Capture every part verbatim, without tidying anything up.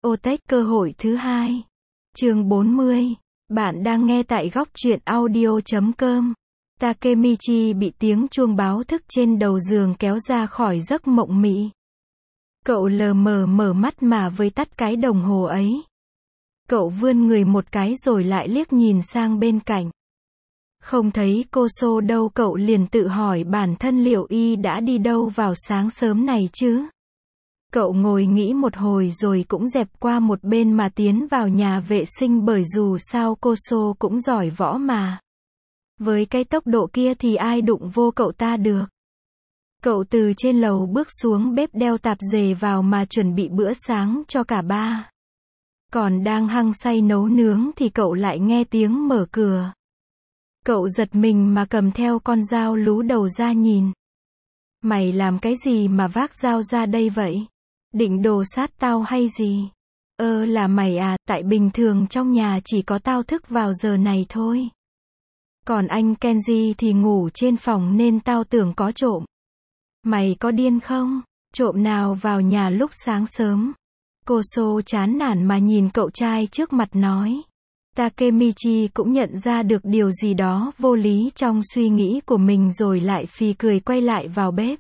Otech cơ hội thứ hai. Chương bốn mươi. Bạn đang nghe tại góc truyện audio chấm com. Takemichi bị tiếng chuông báo thức trên đầu giường kéo ra khỏi giấc mộng mị. Cậu lờ mờ mở mắt mà với tắt cái đồng hồ ấy. Cậu vươn người một cái rồi lại liếc nhìn sang bên cạnh. Không thấy Koso đâu, cậu liền tự hỏi bản thân liệu y đã đi đâu vào sáng sớm này chứ? Cậu ngồi nghĩ một hồi rồi cũng dẹp qua một bên mà tiến vào nhà vệ sinh, bởi dù sao Koso cũng giỏi võ mà. Với cái tốc độ kia thì ai đụng vô cậu ta được. Cậu từ trên lầu bước xuống bếp đeo tạp dề vào mà chuẩn bị bữa sáng cho cả ba. Còn đang hăng say nấu nướng thì cậu lại nghe tiếng mở cửa. Cậu giật mình mà cầm theo con dao lú đầu ra nhìn. Mày làm cái gì mà vác dao ra đây vậy? Định đồ sát tao hay gì? Ơ là mày à, tại bình thường trong nhà chỉ có tao thức vào giờ này thôi. Còn anh Kenji thì ngủ trên phòng nên tao tưởng có trộm. Mày có điên không? Trộm nào vào nhà lúc sáng sớm? Koso chán nản mà nhìn cậu trai trước mặt nói. Takemichi cũng nhận ra được điều gì đó vô lý trong suy nghĩ của mình rồi lại phì cười quay lại vào bếp.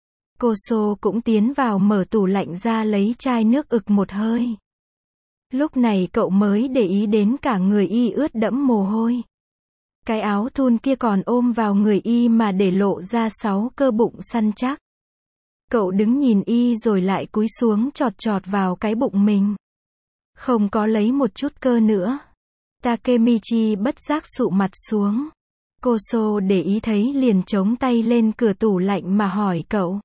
Koso cũng tiến vào mở tủ lạnh ra lấy chai nước ực một hơi. Lúc này cậu mới để ý đến cả người y ướt đẫm mồ hôi. Cái áo thun kia còn ôm vào người y mà để lộ ra sáu cơ bụng săn chắc. Cậu đứng nhìn y rồi lại cúi xuống chọt chọt vào cái bụng mình. Không có lấy một chút cơ nữa. Takemichi bất giác sụ mặt xuống. Koso để ý thấy liền chống tay lên cửa tủ lạnh mà hỏi cậu.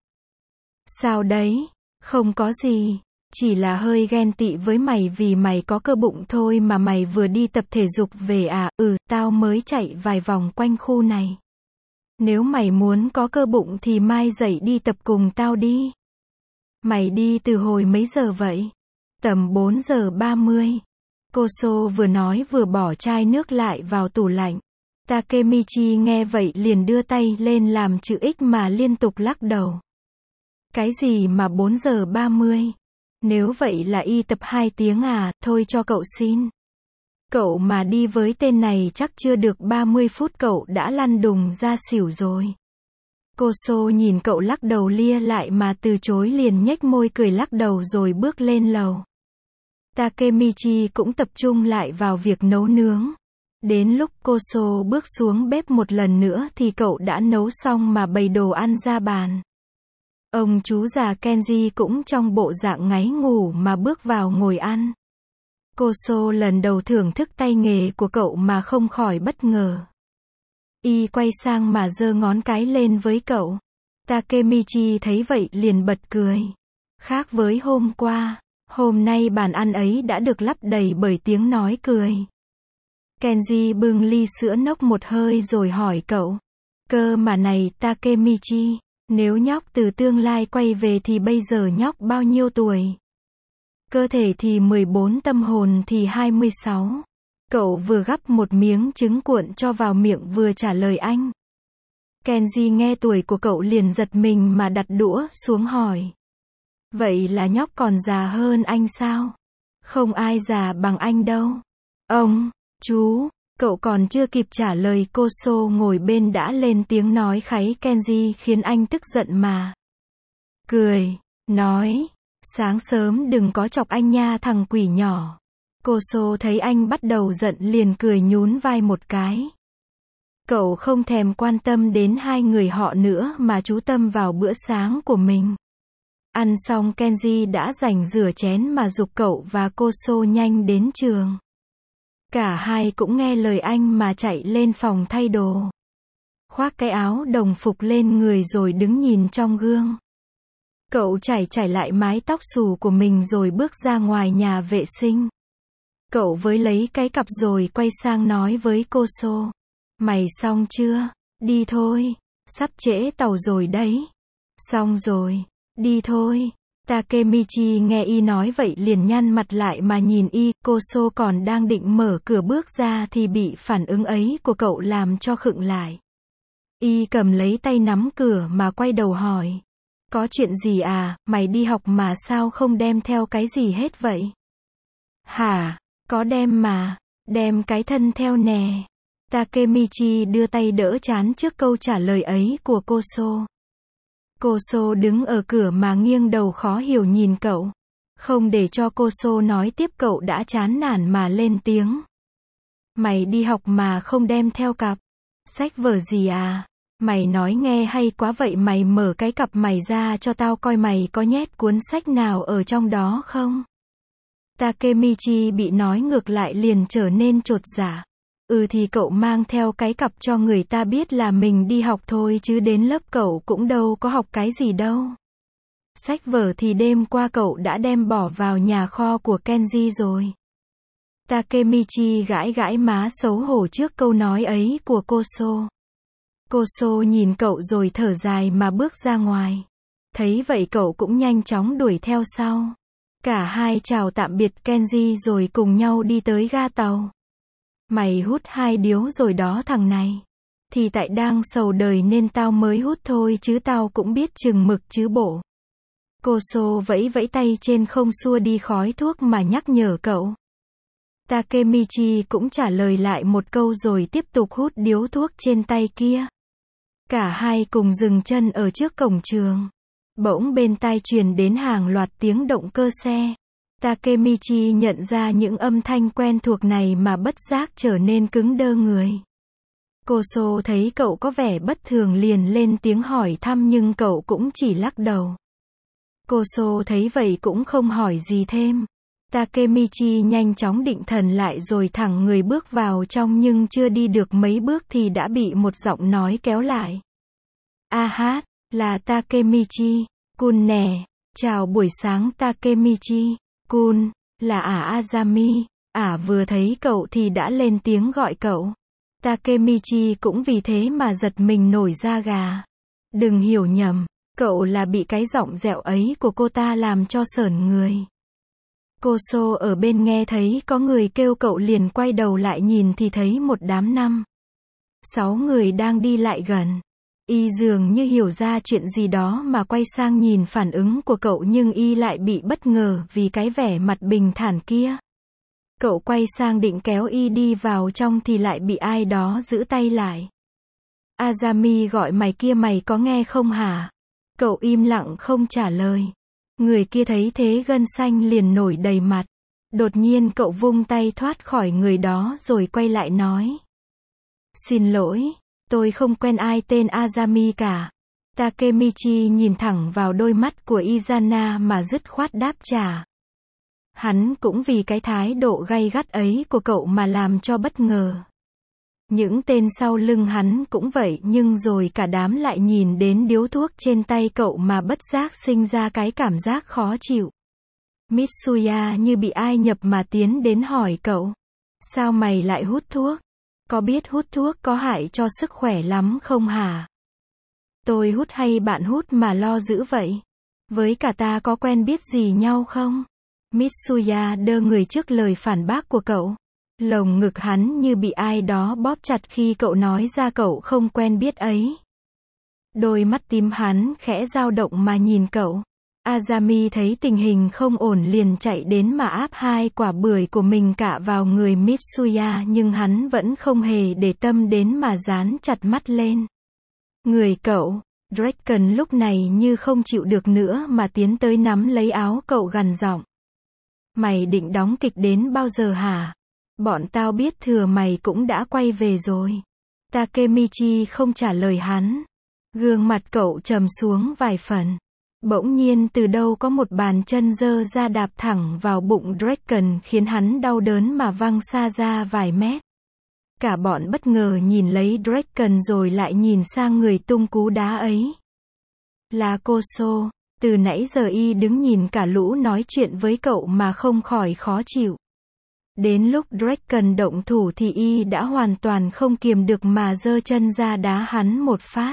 Sao đấy? Không có gì. Chỉ là hơi ghen tị với mày vì mày có cơ bụng thôi mà. Mày vừa đi tập thể dục về à? Ừ, tao mới chạy vài vòng quanh khu này. Nếu mày muốn có cơ bụng thì mai dậy đi tập cùng tao đi. Mày đi từ hồi mấy giờ vậy? Tầm bốn giờ ba mươi. Koso vừa nói vừa bỏ chai nước lại vào tủ lạnh. Takemichi nghe vậy liền đưa tay lên làm chữ X mà liên tục lắc đầu. Cái gì mà bốn giờ ba mươi? Nếu vậy là y tập hai tiếng à? Thôi cho cậu xin. Cậu mà đi với tên này chắc chưa được ba mươi phút cậu đã lăn đùng ra xỉu rồi. Koso nhìn cậu lắc đầu lia lại mà từ chối, liền nhếch môi cười lắc đầu rồi bước lên lầu. Takemichi cũng tập trung lại vào việc nấu nướng. Đến lúc Koso bước xuống bếp một lần nữa thì cậu đã nấu xong mà bày đồ ăn ra bàn. Ông chú già Kenji cũng trong bộ dạng ngáy ngủ mà bước vào ngồi ăn. Koso lần đầu thưởng thức tay nghề của cậu mà không khỏi bất ngờ. Y quay sang mà giơ ngón cái lên với cậu. Takemichi thấy vậy liền bật cười. Khác với hôm qua, hôm nay bàn ăn ấy đã được lấp đầy bởi tiếng nói cười. Kenji bưng ly sữa nốc một hơi rồi hỏi cậu. Cơ mà này Takemichi, nếu nhóc từ tương lai quay về thì bây giờ nhóc bao nhiêu tuổi? Cơ thể thì mười bốn, tâm hồn thì hai mươi sáu. Cậu vừa gắp một miếng trứng cuộn cho vào miệng vừa trả lời anh. Kenji nghe tuổi của cậu liền giật mình mà đặt đũa xuống hỏi. Vậy là nhóc còn già hơn anh sao? Không ai già bằng anh đâu. Ông, chú, cậu còn chưa kịp trả lời Koso ngồi bên đã lên tiếng nói kháy Kenji khiến anh tức giận mà. Cười, nói, sáng sớm đừng có chọc anh nha thằng quỷ nhỏ. Koso thấy anh bắt đầu giận liền cười nhún vai một cái. Cậu không thèm quan tâm đến hai người họ nữa mà chú tâm vào bữa sáng của mình. Ăn xong Kenji đã rảnh rửa chén mà giục cậu và Koso nhanh đến trường. Cả hai cũng nghe lời anh mà chạy lên phòng thay đồ. Khoác cái áo đồng phục lên người rồi đứng nhìn trong gương. Cậu chải chải lại mái tóc xù của mình rồi bước ra ngoài nhà vệ sinh. Cậu với lấy cái cặp rồi quay sang nói với Koso. Mày xong chưa? Đi thôi. Sắp trễ tàu rồi đấy. Xong rồi. Đi thôi. Takemichi nghe y nói vậy liền nhăn mặt lại mà nhìn y. Koso còn đang định mở cửa bước ra thì bị phản ứng ấy của cậu làm cho khựng lại. Y cầm lấy tay nắm cửa mà quay đầu hỏi. Có chuyện gì à? Mày đi học mà sao không đem theo cái gì hết vậy? Hả? Có đem mà. Đem cái thân theo nè. Takemichi đưa tay đỡ trán trước câu trả lời ấy của Koso. Koso đứng ở cửa mà nghiêng đầu khó hiểu nhìn cậu. Không để cho Koso nói tiếp, cậu đã chán nản mà lên tiếng. Mày đi học mà không đem theo cặp sách vở gì à? Mày nói nghe hay quá vậy, mày mở cái cặp mày ra cho tao coi, mày có nhét cuốn sách nào ở trong đó không? Takemichi bị nói ngược lại liền trở nên chột dạ. Ừ thì cậu mang theo cái cặp cho người ta biết là mình đi học thôi chứ đến lớp cậu cũng đâu có học cái gì đâu. Sách vở thì đêm qua cậu đã đem bỏ vào nhà kho của Kenji rồi. Takemichi gãi gãi má xấu hổ trước câu nói ấy của Koso. Koso nhìn cậu rồi thở dài mà bước ra ngoài. Thấy vậy cậu cũng nhanh chóng đuổi theo sau. Cả hai chào tạm biệt Kenji rồi cùng nhau đi tới ga tàu. Mày hút hai điếu rồi đó thằng này. Thì tại đang sầu đời nên tao mới hút thôi chứ tao cũng biết chừng mực chứ bộ. Koso vẫy vẫy tay trên không xua đi khói thuốc mà nhắc nhở cậu. Takemichi cũng trả lời lại một câu rồi tiếp tục hút điếu thuốc trên tay kia. Cả hai cùng dừng chân ở trước cổng trường. Bỗng bên tai truyền đến hàng loạt tiếng động cơ xe. Takemichi nhận ra những âm thanh quen thuộc này mà bất giác trở nên cứng đơ người. Koso thấy cậu có vẻ bất thường liền lên tiếng hỏi thăm nhưng cậu cũng chỉ lắc đầu. Koso thấy vậy cũng không hỏi gì thêm. Takemichi nhanh chóng định thần lại rồi thẳng người bước vào trong nhưng chưa đi được mấy bước thì đã bị một giọng nói kéo lại. A hát, là Takemichi, Kun nè, chào buổi sáng Takemichi, Kun, là ả Azami, ả vừa thấy cậu thì đã lên tiếng gọi cậu. Takemichi cũng vì thế mà giật mình nổi da gà. Đừng hiểu nhầm, cậu là bị cái giọng dẹo ấy của cô ta làm cho sởn người. Koso ở bên nghe thấy có người kêu cậu liền quay đầu lại nhìn thì thấy một đám năm, sáu người đang đi lại gần. Y dường như hiểu ra chuyện gì đó mà quay sang nhìn phản ứng của cậu nhưng y lại bị bất ngờ vì cái vẻ mặt bình thản kia. Cậu quay sang định kéo y đi vào trong thì lại bị ai đó giữ tay lại. Azami gọi mày kia, mày có nghe không hả? Cậu im lặng không trả lời. Người kia thấy thế gân xanh liền nổi đầy mặt. Đột nhiên cậu vung tay thoát khỏi người đó rồi quay lại nói. Xin lỗi, tôi không quen ai tên Azami cả. Takemichi nhìn thẳng vào đôi mắt của Izana mà dứt khoát đáp trả. Hắn cũng vì cái thái độ gay gắt ấy của cậu mà làm cho bất ngờ. Những tên sau lưng hắn cũng vậy nhưng rồi cả đám lại nhìn đến điếu thuốc trên tay cậu mà bất giác sinh ra cái cảm giác khó chịu. Mitsuya như bị ai nhập mà tiến đến hỏi cậu. Sao mày lại hút thuốc? Có biết hút thuốc có hại cho sức khỏe lắm không hả? Tôi hút hay bạn hút mà lo dữ vậy? Với cả ta có quen biết gì nhau không? Mitsuya đơ người trước lời phản bác của cậu. Lồng ngực hắn như bị ai đó bóp chặt khi cậu nói ra cậu không quen biết ấy. Đôi mắt tím hắn khẽ dao động mà nhìn cậu. Azami thấy tình hình không ổn liền chạy đến mà áp hai quả bưởi của mình cả vào người Mitsuya nhưng hắn vẫn không hề để tâm đến mà dán chặt mắt lên người cậu. Draken lúc này như không chịu được nữa mà tiến tới nắm lấy áo cậu gằn giọng. Mày định đóng kịch đến bao giờ hả? Bọn tao biết thừa mày cũng đã quay về rồi. Takemichi không trả lời hắn. Gương mặt cậu trầm xuống vài phần. Bỗng nhiên từ đâu có một bàn chân giơ ra đạp thẳng vào bụng Draken khiến hắn đau đớn mà văng xa ra vài mét. Cả bọn bất ngờ nhìn lấy Draken rồi lại nhìn sang người tung cú đá ấy. Là Koso. Từ nãy giờ y đứng nhìn cả lũ nói chuyện với cậu mà không khỏi khó chịu. Đến lúc Draken động thủ thì y đã hoàn toàn không kiềm được mà giơ chân ra đá hắn một phát.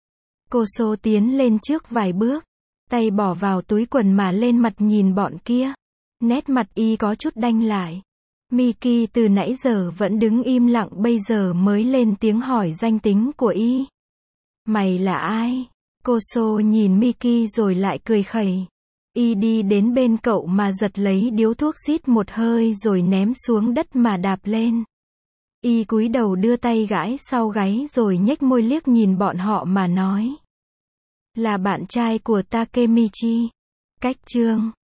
Koso tiến lên trước vài bước, tay bỏ vào túi quần mà lên mặt nhìn bọn kia. Nét mặt y có chút đanh lại. Miki từ nãy giờ vẫn đứng im lặng bây giờ mới lên tiếng hỏi danh tính của y. Mày là ai? Koso nhìn Miki rồi lại cười khẩy. Y đi đến bên cậu mà giật lấy điếu thuốc xít một hơi rồi ném xuống đất mà đạp lên. Y cúi đầu đưa tay gãi sau gáy rồi nhếch môi liếc nhìn bọn họ mà nói. Là bạn trai của Takemichi. Cách chương